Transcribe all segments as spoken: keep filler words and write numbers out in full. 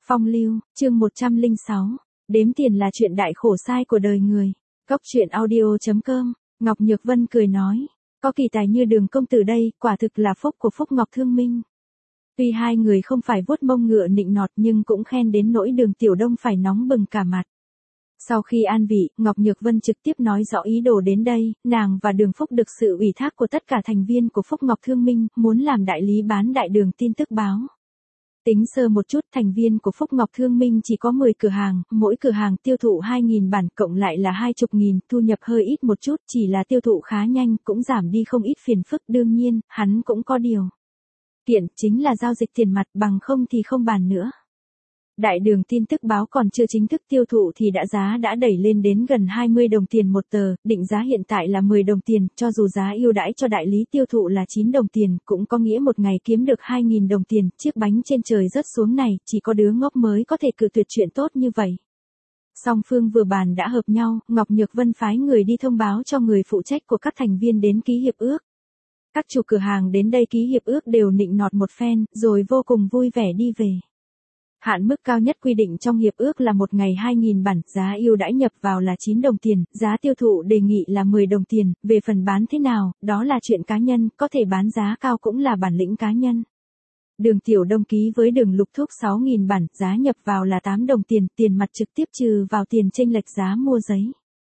Phong lưu, chương một trăm lẻ sáu. Đếm tiền là chuyện đại khổ sai của đời người. Cốc truyện audio chấm com. Ngọc Nhược Vân cười nói. Có kỳ tài như Đường công tử đây, quả thực là phúc của Phúc Ngọc Thương Minh. Tuy hai người không phải vuốt mông ngựa nịnh nọt nhưng cũng khen đến nỗi Đường Tiểu Đông phải nóng bừng cả mặt. Sau khi an vị, Ngọc Nhược Vân trực tiếp nói rõ ý đồ đến đây, nàng và Đường Phúc được sự ủy thác của tất cả thành viên của Phúc Ngọc Thương Minh, muốn làm đại lý bán đại đường tin tức báo. Tính sơ một chút, thành viên của Phúc Ngọc Thương Minh chỉ có mười cửa hàng, mỗi cửa hàng tiêu thụ hai nghìn bản, cộng lại là hai mươi nghìn, thu nhập hơi ít một chút, chỉ là tiêu thụ khá nhanh, cũng giảm đi không ít phiền phức. Đương nhiên, hắn cũng có điều kiện, chính là giao dịch tiền mặt, bằng không thì không bàn nữa. Đại đường tin tức báo còn chưa chính thức tiêu thụ thì đã giá đã đẩy lên đến gần hai mươi đồng tiền một tờ, định giá hiện tại là mười đồng tiền, cho dù giá ưu đãi cho đại lý tiêu thụ là chín đồng tiền, cũng có nghĩa một ngày kiếm được hai nghìn đồng tiền, chiếc bánh trên trời rớt xuống này, chỉ có đứa ngốc mới có thể cự tuyệt chuyện tốt như vậy. Song phương vừa bàn đã hợp nhau, Ngọc Nhược Vân phái người đi thông báo cho người phụ trách của các thành viên đến ký hiệp ước. Các chủ cửa hàng đến đây ký hiệp ước đều nịnh nọt một phen, rồi vô cùng vui vẻ đi về. Hạn mức cao nhất quy định trong hiệp ước là một ngày hai nghìn bản, giá ưu đãi nhập vào là chín đồng tiền, giá tiêu thụ đề nghị là mười đồng tiền, về phần bán thế nào, đó là chuyện cá nhân, có thể bán giá cao cũng là bản lĩnh cá nhân. Đường Tiểu Đông ký với Đường Lục Thúc sáu nghìn bản, giá nhập vào là tám đồng tiền, tiền mặt trực tiếp trừ vào tiền chênh lệch giá mua giấy.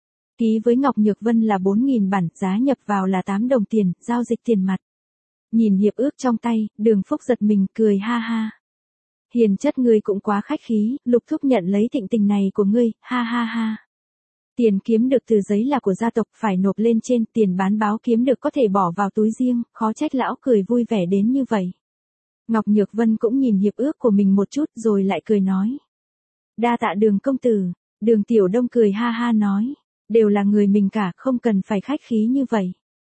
Ký với Ngọc Nhược Vân là bốn nghìn bản, giá nhập vào là tám đồng tiền, giao dịch tiền mặt. Nhìn hiệp ước trong tay, Đường Phúc giật mình, cười ha ha. Hiền chất ngươi cũng quá khách khí, Lục Thúc nhận lấy thịnh tình này của ngươi, ha ha ha. Tiền kiếm được từ giấy là của gia tộc, phải nộp lên trên, tiền bán báo kiếm được có thể bỏ vào túi riêng, khó trách lão cười vui vẻ đến như vậy. Ngọc Nhược Vân cũng nhìn hiệp ước của mình một chút rồi lại cười nói. Đa tạ Đường công tử. Đường Tiểu Đông cười ha ha nói. Đều là người mình cả, không cần phải khách khí như vậy.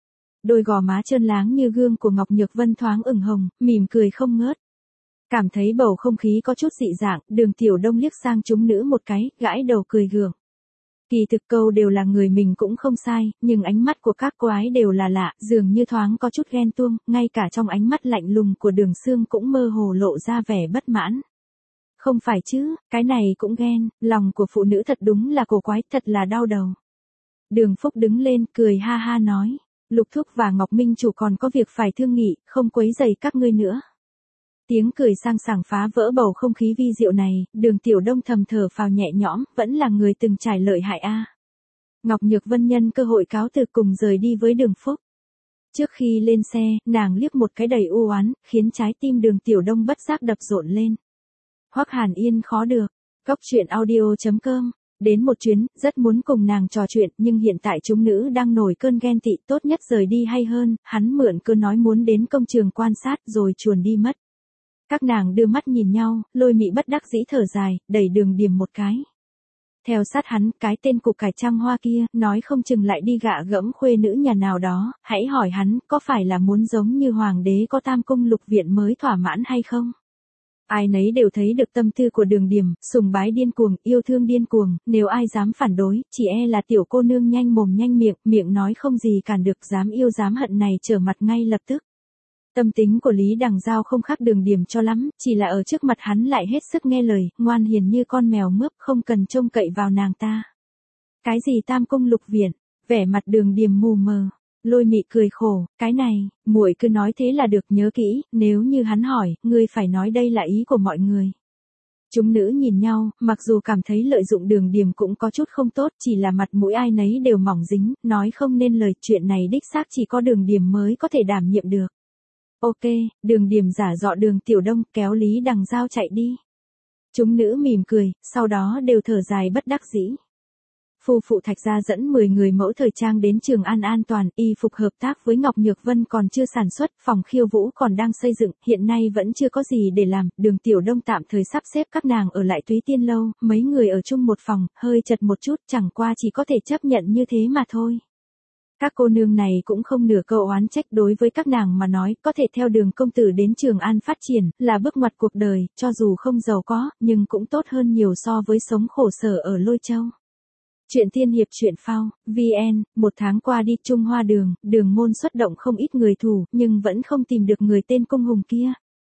Đôi gò má trơn láng như gương của Ngọc Nhược Vân thoáng ửng hồng, mỉm cười không ngớt. Cảm thấy bầu không khí có chút dị dạng, Đường Tiểu Đông liếc sang chúng nữ một cái, gãi đầu cười gượng. Kỳ thực câu đều là người mình cũng không sai, nhưng ánh mắt của các cô ái đều là lạ, dường như thoáng có chút ghen tuông, ngay cả trong ánh mắt lạnh lùng của Đường Sương cũng mơ hồ lộ ra vẻ bất mãn. Không phải chứ, cái này cũng ghen, lòng của phụ nữ thật đúng là cổ quái, thật là đau đầu. Đường Phúc đứng lên, cười ha ha nói, Lục Thúc và Ngọc Minh chủ còn có việc phải thương nghị, không quấy rầy các ngươi nữa. Tiếng cười sang sảng phá vỡ bầu không khí vi diệu này, Đường Tiểu Đông thầm thở phào nhẹ nhõm, vẫn là người từng trải lợi hại a. Ngọc Nhược Vân nhân cơ hội cáo từ cùng rời đi với Đường Phúc. Trước khi lên xe, nàng liếc một cái đầy u oán, khiến trái tim Đường Tiểu Đông bất giác đập rộn lên. Hoắc Hàn Yên khó được. Cốc truyện audio chấm com. Đến một chuyến, rất muốn cùng nàng trò chuyện, nhưng hiện tại chúng nữ đang nổi cơn ghen tị, tốt nhất rời đi hay hơn, hắn mượn cơ nói muốn đến công trường quan sát rồi chuồn đi mất. Các nàng đưa mắt nhìn nhau, Lôi Mị bất đắc dĩ thở dài, đẩy Đường Điềm một cái. Theo sát hắn, cái tên cục cải trăng hoa kia, nói không chừng lại đi gạ gẫm khuê nữ nhà nào đó, hãy hỏi hắn, có phải là muốn giống như hoàng đế có tam cung lục viện mới thỏa mãn hay không? Ai nấy đều thấy được tâm tư của Đường Điềm, sùng bái điên cuồng, yêu thương điên cuồng, nếu ai dám phản đối, chỉ e là tiểu cô nương nhanh mồm nhanh miệng, miệng nói không gì cản được, dám yêu dám hận này trở mặt ngay lập tức. Tâm tính của Lý Đằng Giao không khác Đường Điềm cho lắm, chỉ là ở trước mặt hắn lại hết sức nghe lời, ngoan hiền như con mèo mướp, không cần trông cậy vào nàng ta. Cái gì tam cung lục viện, vẻ mặt Đường Điềm mù mờ. Lôi Mị cười khổ, cái này, muội cứ nói thế là được, nhớ kỹ, nếu như hắn hỏi, ngươi phải nói đây là ý của mọi người. Chúng nữ nhìn nhau, mặc dù cảm thấy lợi dụng Đường Điềm cũng có chút không tốt, chỉ là mặt mũi ai nấy đều mỏng dính, nói không nên lời, chuyện này đích xác chỉ có Đường Điềm mới có thể đảm nhiệm được. Ok, Đường Điềm giả dọ Đường Tiểu Đông, kéo Lý Đằng Giao chạy đi. Chúng nữ mỉm cười, sau đó đều thở dài bất đắc dĩ. Phu phụ Thạch gia dẫn mười người mẫu thời trang đến Trường An an toàn, y phục hợp tác với Ngọc Nhược Vân còn chưa sản xuất, phòng khiêu vũ còn đang xây dựng, hiện nay vẫn chưa có gì để làm, Đường Tiểu Đông tạm thời sắp xếp các nàng ở lại Túy Tiên lâu, mấy người ở chung một phòng, hơi chật một chút, chẳng qua chỉ có thể chấp nhận như thế mà thôi. Các cô nương này cũng không nửa câu oán trách, đối với các nàng mà nói, có thể theo Đường công tử đến Trường An phát triển, là bước ngoặt cuộc đời, cho dù không giàu có, nhưng cũng tốt hơn nhiều so với sống khổ sở ở Lôi Châu. Chuyện tiên hiệp truyện phao, vê en, một tháng qua đi Trung Hoa Đường, Đường môn xuất động không ít người thủ, nhưng vẫn không tìm được người tên Cung Hùng kia.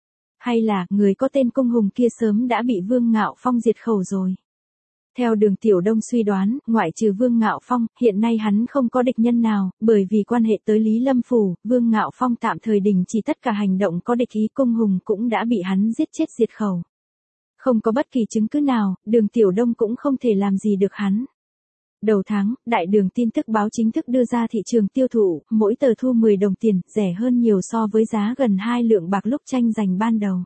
Hay là, người có tên Cung Hùng kia sớm đã bị Vương Ngạo Phong diệt khẩu rồi. Theo Đường Tiểu Đông suy đoán, ngoại trừ Vương Ngạo Phong, hiện nay hắn không có địch nhân nào, bởi vì quan hệ tới Lý Lâm Phủ, Vương Ngạo Phong tạm thời đình chỉ tất cả hành động có địch ý, Cung Hùng cũng đã bị hắn giết chết diệt khẩu. Không có bất kỳ chứng cứ nào, Đường Tiểu Đông cũng không thể làm gì được hắn. Đầu tháng, Đại Đường tin tức báo chính thức đưa ra thị trường tiêu thụ, mỗi tờ thu mười đồng tiền, rẻ hơn nhiều so với giá gần hai lượng bạc lúc tranh giành ban đầu.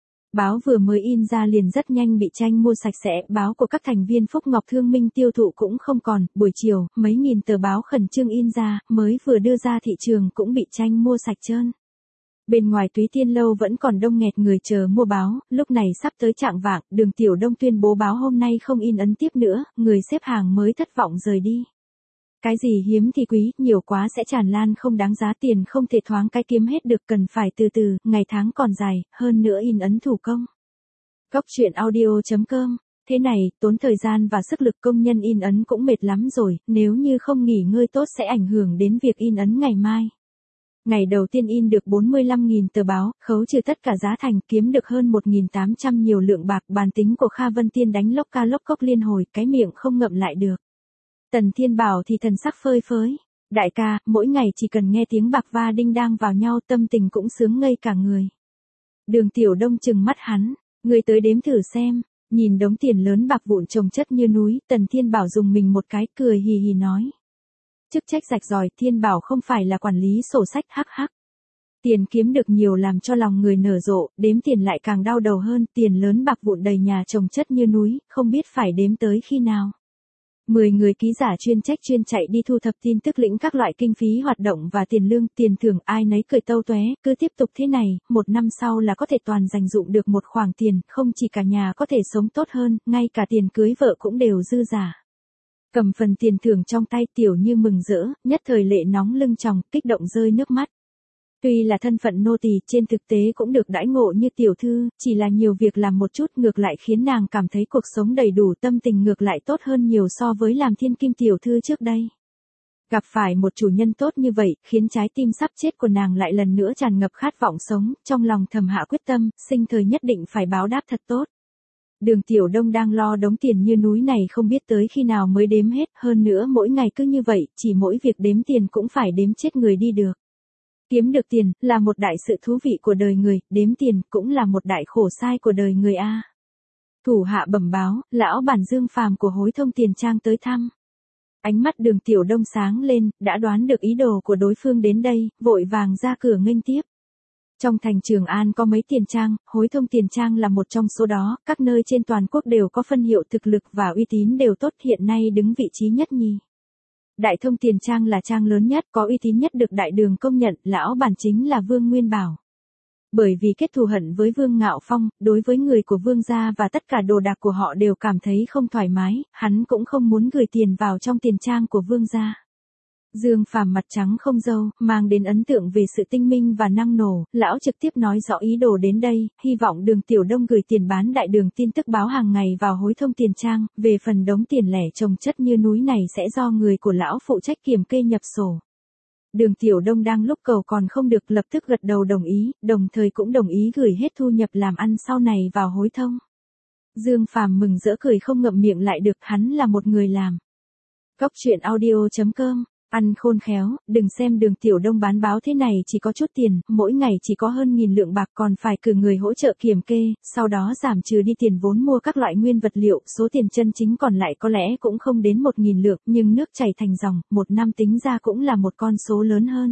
Báo vừa mới in ra liền rất nhanh bị tranh mua sạch sẽ, báo của các thành viên Phúc Ngọc Thương Minh tiêu thụ cũng không còn, buổi chiều, mấy nghìn tờ báo khẩn trương in ra, mới vừa đưa ra thị trường cũng bị tranh mua sạch trơn. Bên ngoài Túy Tiên Lâu vẫn còn đông nghẹt người chờ mua báo, lúc này sắp tới chạng vạng, Đường Tiểu Đông tuyên bố báo hôm nay không in ấn tiếp nữa, người xếp hàng mới thất vọng rời đi. Cái gì hiếm thì quý, nhiều quá sẽ tràn lan không đáng giá, tiền không thể thoáng cái kiếm hết được, cần phải từ từ, ngày tháng còn dài, hơn nữa in ấn thủ công. Góc truyện audio chấm com. Thế này, tốn thời gian và sức lực, công nhân in ấn cũng mệt lắm rồi, nếu như không nghỉ ngơi tốt sẽ ảnh hưởng đến việc in ấn ngày mai. Ngày đầu tiên in được bốn mươi lăm nghìn tờ báo, khấu trừ tất cả giá thành, kiếm được hơn một nghìn tám trăm nhiều lượng bạc, bàn tính của Kha Vân Tiên đánh lốc ca lốc cốc liên hồi, cái miệng không ngậm lại được. Tần Thiên Bảo thì thần sắc phơi phới. Đại ca, mỗi ngày chỉ cần nghe tiếng bạc va đinh đang vào nhau, tâm tình cũng sướng ngây cả người. Đường Tiểu Đông trừng mắt hắn, người tới đếm thử xem. Nhìn đống tiền lớn bạc vụn chồng chất như núi, Tần Thiên Bảo dùng mình một cái, cười hì hì nói. Chức trách rạch ròi, Thiên Bảo không phải là quản lý sổ sách, hắc hắc. Tiền kiếm được nhiều làm cho lòng người nở rộ, đếm tiền lại càng đau đầu hơn, tiền lớn bạc vụn đầy nhà chồng chất như núi, không biết phải đếm tới khi nào. Mười người ký giả chuyên trách chuyên chạy đi thu thập tin tức, lĩnh các loại kinh phí hoạt động và tiền lương, tiền thưởng, ai nấy cười tâu tóe, cứ tiếp tục thế này, một năm sau là có thể toàn dành dụm được một khoản tiền, không chỉ cả nhà có thể sống tốt hơn, ngay cả tiền cưới vợ cũng đều dư giả. Cầm phần tiền thưởng trong tay, Tiểu Như mừng rỡ, nhất thời lệ nóng lưng tròng, kích động rơi nước mắt. Tuy là thân phận nô tỳ, trên thực tế cũng được đãi ngộ như tiểu thư, chỉ là nhiều việc làm một chút ngược lại khiến nàng cảm thấy cuộc sống đầy đủ, tâm tình ngược lại tốt hơn nhiều so với làm thiên kim tiểu thư trước đây. Gặp phải một chủ nhân tốt như vậy, khiến trái tim sắp chết của nàng lại lần nữa tràn ngập khát vọng sống, trong lòng thầm hạ quyết tâm, sinh thời nhất định phải báo đáp thật tốt. Đường Tiểu Đông đang lo đống tiền như núi này không biết tới khi nào mới đếm hết, hơn nữa mỗi ngày cứ như vậy, chỉ mỗi việc đếm tiền cũng phải đếm chết người đi được. Kiếm được tiền, là một đại sự thú vị của đời người, đếm tiền, cũng là một đại khổ sai của đời người a. Thủ hạ bẩm báo, lão bản Dương Phàm của Hối Thông Tiền Trang tới thăm. Ánh mắt Đường Tiểu Đông sáng lên, đã đoán được ý đồ của đối phương đến đây, vội vàng ra cửa nghênh tiếp. Trong thành Trường An có mấy tiền trang, Hối Thông Tiền Trang là một trong số đó, các nơi trên toàn quốc đều có phân hiệu, thực lực và uy tín đều tốt, hiện nay đứng vị trí nhất nhì. Đại Thông Tiền Trang là trang lớn nhất, có uy tín nhất, được Đại Đường công nhận, lão bản chính là Vương Nguyên Bảo. Bởi vì kết thù hận với Vương Ngạo Phong, đối với người của Vương gia và tất cả đồ đạc của họ đều cảm thấy không thoải mái, hắn cũng không muốn gửi tiền vào trong tiền trang của Vương gia. Dương Phàm mặt trắng không râu, mang đến ấn tượng về sự tinh minh và năng nổ, lão trực tiếp nói rõ ý đồ đến đây, hy vọng Đường Tiểu Đông gửi tiền bán Đại Đường tin tức báo hàng ngày vào Hối Thông Tiền Trang, về phần đống tiền lẻ chồng chất như núi này sẽ do người của lão phụ trách kiểm kê nhập sổ. Đường Tiểu Đông đang lúc cầu còn không được, lập tức gật đầu đồng ý, đồng thời cũng đồng ý gửi hết thu nhập làm ăn sau này vào Hối Thông. Dương Phàm mừng rỡ cười không ngậm miệng lại được, hắn là một người làm. Góc truyện audio chấm com. Ăn khôn khéo, đừng xem Đường Tiểu Đông bán báo thế này chỉ có chút tiền, mỗi ngày chỉ có hơn nghìn lượng bạc, còn phải cử người hỗ trợ kiểm kê, sau đó giảm trừ đi tiền vốn mua các loại nguyên vật liệu, số tiền chân chính còn lại có lẽ cũng không đến một nghìn lượng, nhưng nước chảy thành dòng, một năm tính ra cũng là một con số lớn hơn.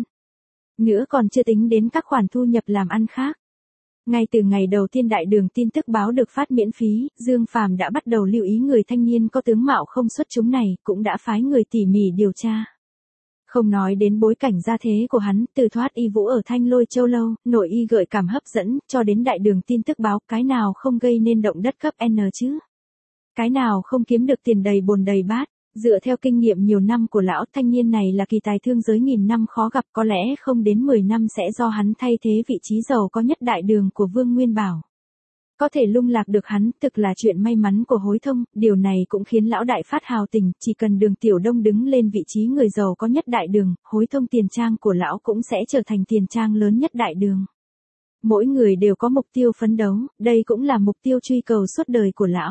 Nữa còn chưa tính đến các khoản thu nhập làm ăn khác. Ngay từ ngày đầu tiên Đại Đường tin tức báo được phát miễn phí, Dương Phàm đã bắt đầu lưu ý người thanh niên có tướng mạo không xuất chúng này, cũng đã phái người tỉ mỉ điều tra. Không nói đến bối cảnh gia thế của hắn, từ thoát y vũ ở Thanh Lôi Châu Lâu, nội y gợi cảm hấp dẫn, cho đến Đại Đường tin tức báo, cái nào không gây nên động đất cấp N chứ? Cái nào không kiếm được tiền đầy bồn đầy bát? Dựa theo kinh nghiệm nhiều năm của lão, thanh niên này là kỳ tài thương giới nghìn năm khó gặp, có lẽ không đến mười năm sẽ do hắn thay thế vị trí giàu có nhất Đại Đường của Vương Nguyên Bảo. Có thể lung lạc được hắn, thực là chuyện may mắn của Hối Thông, điều này cũng khiến lão đại phát hào tình, chỉ cần Đường Tiểu Đông đứng lên vị trí người giàu có nhất Đại Đường, Hối Thông Tiền Trang của lão cũng sẽ trở thành tiền trang lớn nhất Đại Đường. Mỗi người đều có mục tiêu phấn đấu, đây cũng là mục tiêu truy cầu suốt đời của lão.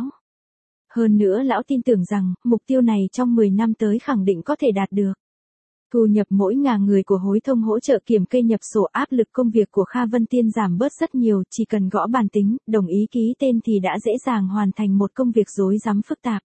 Hơn nữa lão tin tưởng rằng, mục tiêu này trong mười năm tới khẳng định có thể đạt được. Thu nhập mỗi ngàn người của hối thông hỗ trợ kiểm kê nhập sổ, áp lực công việc của Kha Vân Tiên giảm bớt rất nhiều, chỉ cần gõ bàn tính, đồng ý ký tên thì đã dễ dàng hoàn thành một công việc rối rắm phức tạp.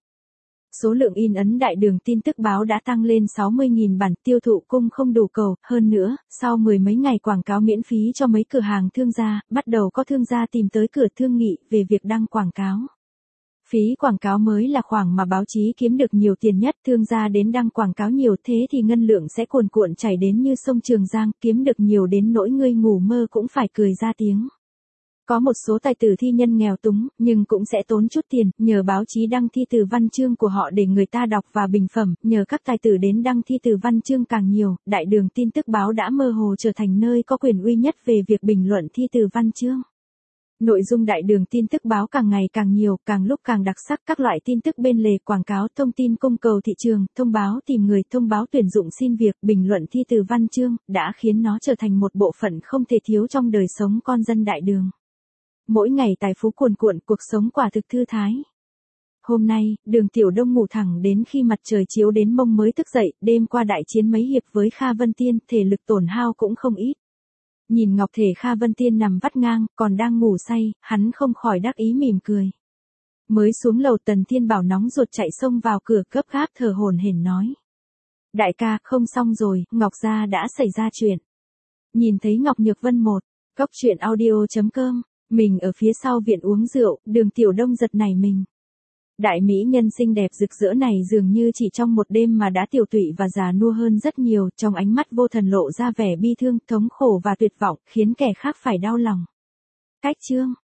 Số lượng in ấn đại đường tin tức báo đã tăng lên sáu mươi nghìn bản, tiêu thụ cung không đủ cầu, hơn nữa, sau mười mấy ngày quảng cáo miễn phí cho mấy cửa hàng thương gia, bắt đầu có thương gia tìm tới cửa thương nghị về việc đăng quảng cáo. Phí quảng cáo mới là khoảng mà báo chí kiếm được nhiều tiền nhất, thương gia đến đăng quảng cáo nhiều thế thì ngân lượng sẽ cuồn cuộn chảy đến như sông Trường Giang, kiếm được nhiều đến nỗi ngươi ngủ mơ cũng phải cười ra tiếng. Có một số tài tử thi nhân nghèo túng, nhưng cũng sẽ tốn chút tiền, nhờ báo chí đăng thi từ văn chương của họ để người ta đọc và bình phẩm, nhờ các tài tử đến đăng thi từ văn chương càng nhiều, đại đường tin tức báo đã mơ hồ trở thành nơi có quyền uy nhất về việc bình luận thi từ văn chương. Nội dung đại đường tin tức báo càng ngày càng nhiều, càng lúc càng đặc sắc, các loại tin tức bên lề, quảng cáo, thông tin cung cầu thị trường, thông báo tìm người, thông báo tuyển dụng xin việc, bình luận thi từ văn chương, đã khiến nó trở thành một bộ phận không thể thiếu trong đời sống con dân đại đường. Mỗi ngày tài phú cuồn cuộn, cuộc sống quả thực thư thái. Hôm nay, Đường Tiểu Đông ngủ thẳng đến khi mặt trời chiếu đến mông mới thức dậy, đêm qua đại chiến mấy hiệp với Kha Vân Tiên, thể lực tổn hao cũng không ít. Nhìn ngọc thể Kha Vân Tiên nằm vắt ngang, còn đang ngủ say, hắn không khỏi đắc ý mỉm cười. Mới xuống lầu Tần Thiên Bảo nóng ruột chạy xông vào cửa gấp gáp thở hổn hển nói. Đại ca, không xong rồi, Ngọc gia đã xảy ra chuyện. Nhìn thấy Ngọc Nhược Vân một, góc truyện audio chấm com, mình ở phía sau viện uống rượu, Đường Tiểu Đông giật nảy mình. Đại mỹ nhân xinh đẹp rực rỡ này dường như chỉ trong một đêm mà đã tiểu tụy và già nua hơn rất nhiều, trong ánh mắt vô thần lộ ra vẻ bi thương, thống khổ và tuyệt vọng, khiến kẻ khác phải đau lòng. Cách chương